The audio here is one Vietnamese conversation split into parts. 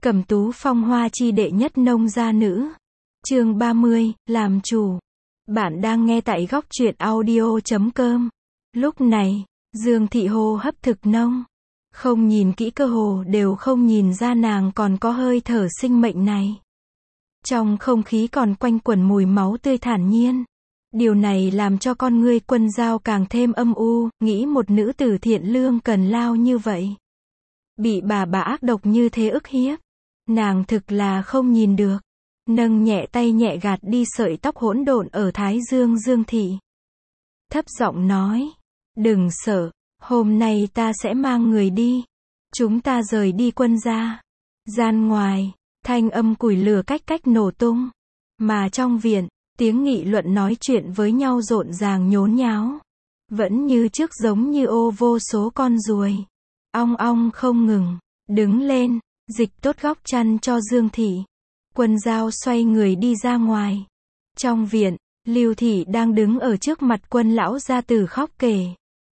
Cẩm Tú phong hoa chi đệ nhất nông gia nữ. Chương 30, làm chủ. Bạn đang nghe tại góc truyện audio.com. Lúc này, Dương Thị hô hấp thực nông. Không nhìn kỹ cơ hồ đều không nhìn ra nàng còn có hơi thở sinh mệnh này. Trong không khí còn quanh quẩn mùi máu tươi thản nhiên. Điều này làm cho con ngươi Quân Dao càng thêm âm u, nghĩ một nữ tử thiện lương cần lao như vậy. Bị bà ác độc như thế ức hiếp. Nàng thực là không nhìn được. Nâng nhẹ tay nhẹ gạt đi sợi tóc hỗn độn ở thái dương Dương Thị. Thấp giọng nói, đừng sợ, hôm nay ta sẽ mang người đi. Chúng ta rời đi Quân gia. Gian ngoài, thanh âm củi lửa cách cách nổ tung. Mà trong viện, tiếng nghị luận nói chuyện với nhau rộn ràng nhốn nháo. Vẫn như trước giống như ô vô số con ruồi. Ong ong không ngừng. Đứng lên, dịch tốt góc chăn cho Dương Thị. Quân Dao xoay người đi ra ngoài. Trong viện, Lưu Thị đang đứng ở trước mặt Quân lão gia tử khóc kể.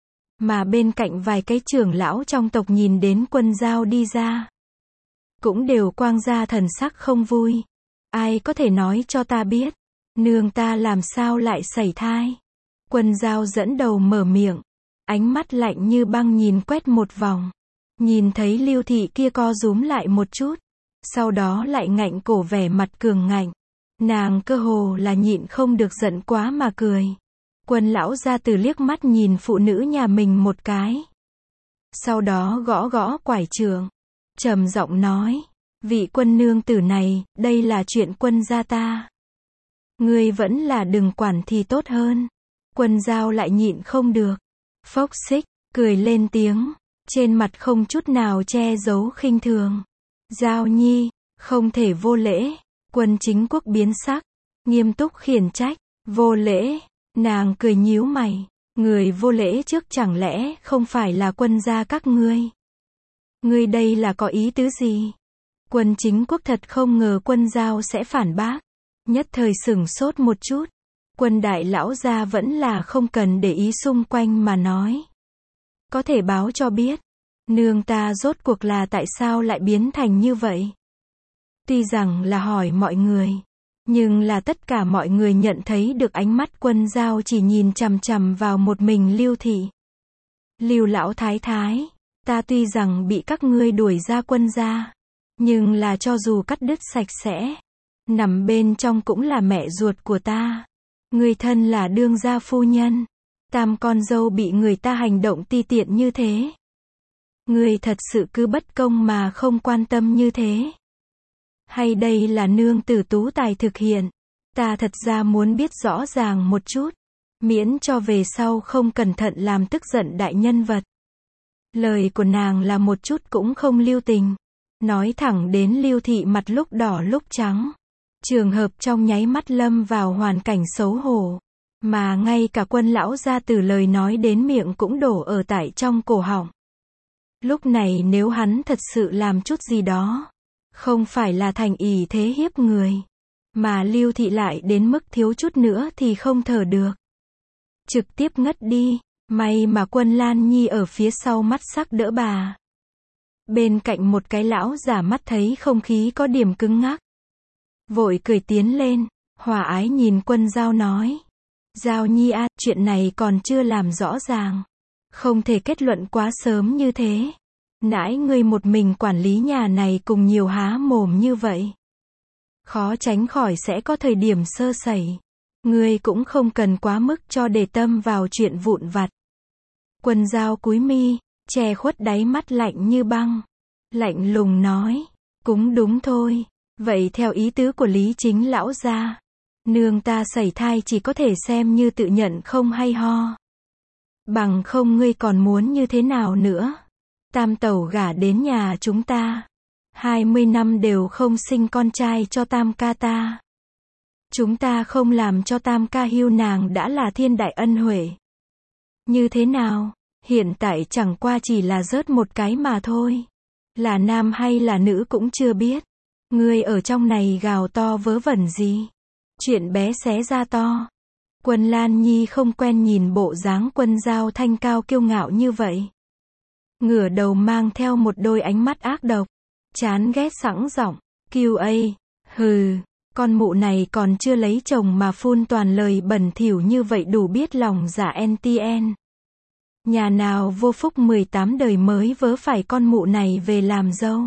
Mà bên cạnh vài cái trưởng lão trong tộc nhìn đến Quân Dao đi ra. Cũng đều quang ra thần sắc không vui. Ai có thể nói cho ta biết, nương ta làm sao lại sảy thai? Quân Dao dẫn đầu mở miệng. Ánh mắt lạnh như băng nhìn quét một vòng. Nhìn thấy Lưu Thị kia co rúm lại một chút. Sau đó lại ngạnh cổ vẻ mặt cường ngạnh. Nàng cơ hồ là nhịn không được giận quá mà cười. Quân lão gia tử liếc mắt nhìn phụ nữ nhà mình một cái. Sau đó gõ gõ quải trường. Trầm giọng nói. Vị Quân nương tử này, đây là chuyện Quân gia ta. Ngươi vẫn là đừng quản thì tốt hơn. Quân Dao lại nhịn không được. Phốc xích, cười lên tiếng. Trên mặt không chút nào che giấu khinh thường. Dao nhi, không thể vô lễ. Quân Chính Quốc biến sắc, nghiêm túc khiển trách. Vô lễ, nàng cười nhíu mày. Người vô lễ trước chẳng lẽ không phải là Quân gia các ngươi? Ngươi đây là có ý tứ gì? Quân Chính Quốc thật không ngờ Quân Dao sẽ phản bác. Nhất thời sửng sốt một chút. Quân đại lão gia vẫn là không cần để ý xung quanh mà nói. Có thể báo cho biết, nương ta rốt cuộc là tại sao lại biến thành như vậy? Tuy rằng là hỏi mọi người, nhưng là tất cả mọi người nhận thấy được ánh mắt Quân Dao chỉ nhìn chằm chằm vào một mình Lưu Thị. Lưu lão thái thái, ta tuy rằng bị các ngươi đuổi ra Quân gia, nhưng là cho dù cắt đứt sạch sẽ, nằm bên trong cũng là mẹ ruột của ta. Người thân là đương gia phu nhân, tam con dâu bị người ta hành động ti tiện như thế. Người thật sự cứ bất công mà không quan tâm như thế. Hay đây là nương tử tú tài thực hiện? Ta thật ra muốn biết rõ ràng một chút, miễn cho về sau không cẩn thận làm tức giận đại nhân vật. Lời của nàng là một chút cũng không lưu tình. Nói thẳng đến Lưu Thị mặt lúc đỏ lúc trắng. Trường hợp trong nháy mắt lâm vào hoàn cảnh xấu hổ. Mà ngay cả Quân lão gia tử lời nói đến miệng cũng đổ ở tại trong cổ họng. Lúc này nếu hắn thật sự làm chút gì đó, không phải là thành ỷ thế hiếp người, mà Lưu Thị lại đến mức thiếu chút nữa thì không thở được. Trực tiếp ngất đi, may mà Quân Lan Nhi ở phía sau mắt sắc đỡ bà. Bên cạnh một cái lão giả mắt thấy không khí có điểm cứng ngắc. Vội cười tiến lên, hòa ái nhìn Quân Dao nói. Dao nhi à, chuyện này còn chưa làm rõ ràng. Không thể kết luận quá sớm như thế. Nãy ngươi một mình quản lý nhà này cùng nhiều há mồm như vậy. Khó tránh khỏi sẽ có thời điểm sơ sẩy. Ngươi cũng không cần quá mức cho để tâm vào chuyện vụn vặt. Quân Dao cúi mi, che khuất đáy mắt lạnh như băng. Lạnh lùng nói, cũng đúng thôi. Vậy theo ý tứ của Lý Chính lão gia, nương ta sảy thai chỉ có thể xem như tự nhận không hay ho. Bằng không ngươi còn muốn như thế nào nữa? Tam tẩu gả đến nhà chúng ta, 20 năm đều không sinh con trai cho tam ca ta. Chúng ta không làm cho tam ca hiu nàng đã là thiên đại ân huệ. Như thế nào? Hiện tại chẳng qua chỉ là rớt một cái mà thôi. Là nam hay là nữ cũng chưa biết. Ngươi ở trong này gào to vớ vẩn gì? Chuyện bé xé ra to. Quân Lan Nhi không quen nhìn bộ dáng Quân Dao thanh cao kiêu ngạo như vậy. Ngửa đầu mang theo một đôi ánh mắt ác độc. chán ghét sẵn giọng, QA, hừ, con mụ này còn chưa lấy chồng mà phun toàn lời bẩn thỉu như vậy đủ biết lòng dạ NTN. Nhà nào vô phúc 18 đời mới vớ phải con mụ này về làm dâu.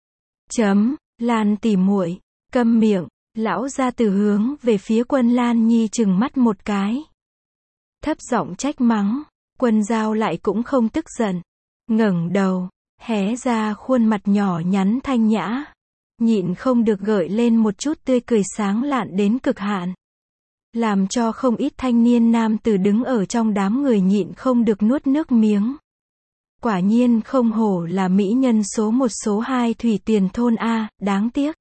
Lan tỉ muội, câm miệng, lão gia từ hướng về phía Quân Lan Nhi trừng mắt một cái. Thấp giọng trách mắng, Quân Giao lại cũng không tức giận. Ngẩng đầu, hé ra khuôn mặt nhỏ nhắn thanh nhã. Nhịn không được gợi lên một chút tươi cười sáng lạn đến cực hạn. Làm cho không ít thanh niên nam tử đứng ở trong đám người nhịn không được nuốt nước miếng. Quả nhiên không hổ là mỹ nhân số 1 số 2 Thủy Tuyền thôn A, đáng tiếc.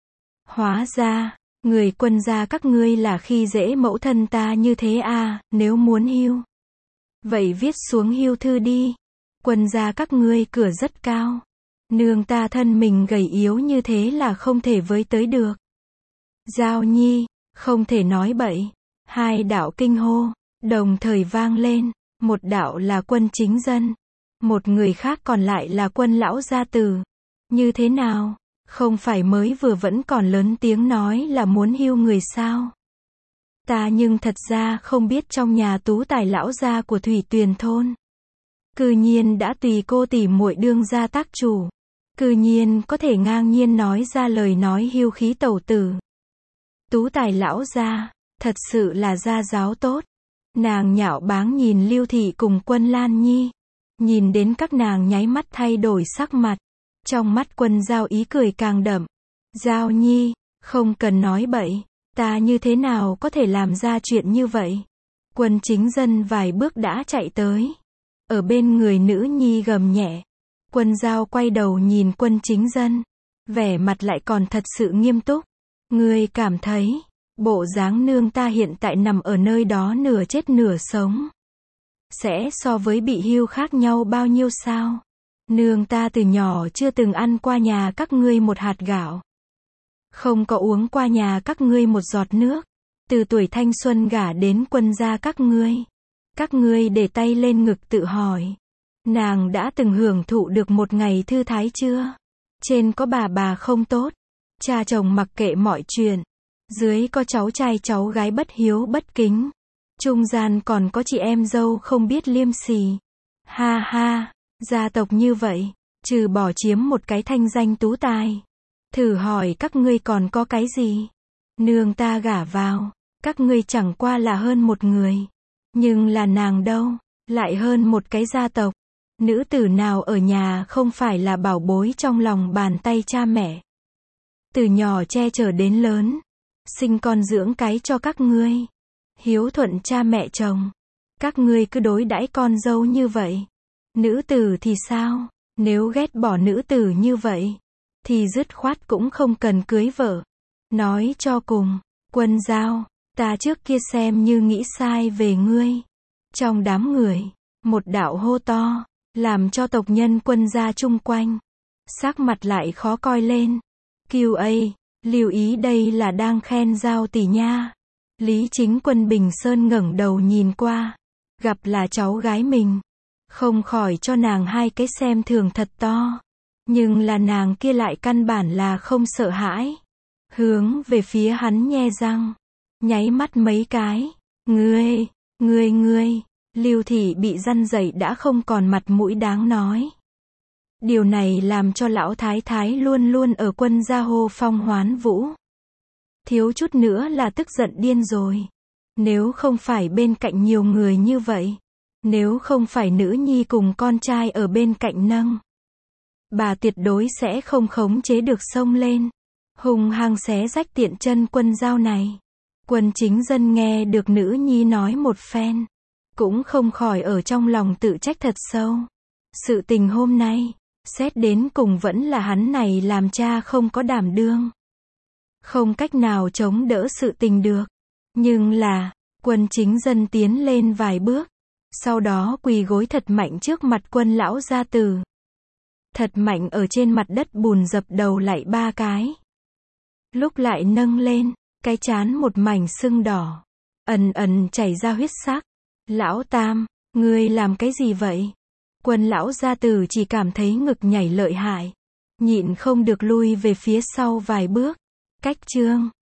Hóa ra, người Quân gia các ngươi là khi dễ mẫu thân ta như thế à, nếu muốn hưu. Vậy viết xuống hưu thư đi. Quân gia các ngươi cửa rất cao. Nương ta thân mình gầy yếu như thế là không thể với tới được. Giao Nhi, không thể nói bậy. Hai đạo kinh hô, đồng thời vang lên. Một đạo là Quân Chính Dân. Một người khác còn lại là Quân lão gia tử. Như thế nào? Không phải mới vừa vẫn còn lớn tiếng nói là muốn hưu người sao? Ta nhưng thật ra không biết trong nhà tú tài lão gia của Thủy Tuyền thôn. Cư nhiên đã tùy cô tỷ muội đương gia tác chủ. Cư nhiên có thể ngang nhiên nói ra lời nói hưu khí tẩu tử. Tú tài lão gia, thật sự là gia giáo tốt. Nàng nhạo báng nhìn Lưu Thị cùng Quân Lan Nhi. Nhìn đến các nàng nháy mắt thay đổi sắc mặt. Trong mắt Quân Giao ý cười càng đậm. Giao Nhi, không cần nói bậy. Ta như thế nào có thể làm ra chuyện như vậy? Quân Chính Dân vài bước đã chạy tới. Ở bên người nữ nhi gầm nhẹ. Quân Giao quay đầu nhìn Quân Chính Dân. Vẻ mặt lại còn thật sự nghiêm túc. Ngươi cảm thấy, bộ dáng nương ta hiện tại nằm ở nơi đó nửa chết nửa sống. Sẽ so với bị hưu khác nhau bao nhiêu sao? Nương ta từ nhỏ chưa từng ăn qua nhà các ngươi một hạt gạo. Không có uống qua nhà các ngươi một giọt nước. Từ tuổi thanh xuân gả đến Quân gia các ngươi. Các ngươi để tay lên ngực tự hỏi. Nàng đã từng hưởng thụ được một ngày thư thái chưa? Trên có bà không tốt. Cha chồng mặc kệ mọi chuyện. Dưới có cháu trai cháu gái bất hiếu bất kính. Trung gian còn có chị em dâu không biết liêm sỉ. Ha ha, gia tộc như vậy, trừ bỏ chiếm một cái thanh danh tú tài. Thử hỏi các ngươi còn có cái gì? Nương ta gả vào, các ngươi chẳng qua là hơn một người. Nhưng là nàng đâu, lại hơn một cái gia tộc. Nữ tử nào ở nhà không phải là bảo bối trong lòng bàn tay cha mẹ. Từ nhỏ che chở đến lớn, sinh con dưỡng cái cho các ngươi. Hiếu thuận cha mẹ chồng. Các ngươi cứ đối đãi con dâu như vậy. Nữ tử thì sao? Nếu ghét bỏ nữ tử như vậy, thì dứt khoát cũng không cần cưới vợ. Nói cho cùng, Quân Giao, ta trước kia xem như nghĩ sai về ngươi. Trong đám người, một đạo hô to, làm cho tộc nhân Quân gia chung quanh. Sắc mặt lại khó coi lên. QA, lưu ý đây là đang khen Giao tỷ nha. Lý Chính Quân Bình Sơn ngẩng đầu nhìn qua. Gặp là cháu gái mình. Không khỏi cho nàng hai cái xem thường thật to. Nhưng là nàng kia lại căn bản là không sợ hãi. Hướng về phía hắn nhe răng. Nháy mắt mấy cái. Ngươi, Lưu Thị bị răn dậy đã không còn mặt mũi đáng nói. Điều này làm cho lão thái thái luôn luôn ở Quân gia hô phong hoán vũ. Thiếu chút nữa là tức giận điên rồi. Nếu không phải bên cạnh nhiều người như vậy. Nếu không phải nữ nhi cùng con trai ở bên cạnh nâng. Bà tuyệt đối sẽ không khống chế được xông lên. Hùng hăng xé rách tiện chân Quân Giao này. Quân Chính Dân nghe được nữ nhi nói một phen. Cũng không khỏi ở trong lòng tự trách thật sâu. Sự tình hôm nay, xét đến cùng vẫn là hắn này làm cha không có đảm đương. Không cách nào chống đỡ sự tình được. Nhưng là, Quân Chính Dân tiến lên vài bước. Sau đó quỳ gối thật mạnh trước mặt Quân lão gia tử. Thật mạnh ở trên mặt đất bùn dập đầu lại 3 cái. Lúc lại nâng lên, cái trán một mảnh sưng đỏ. Ẩn chảy ra huyết sắc. Lão Tam, ngươi làm cái gì vậy? Quân lão gia tử chỉ cảm thấy ngực nhảy lợi hại. nhịn không được lui về phía sau vài bước. Cách chương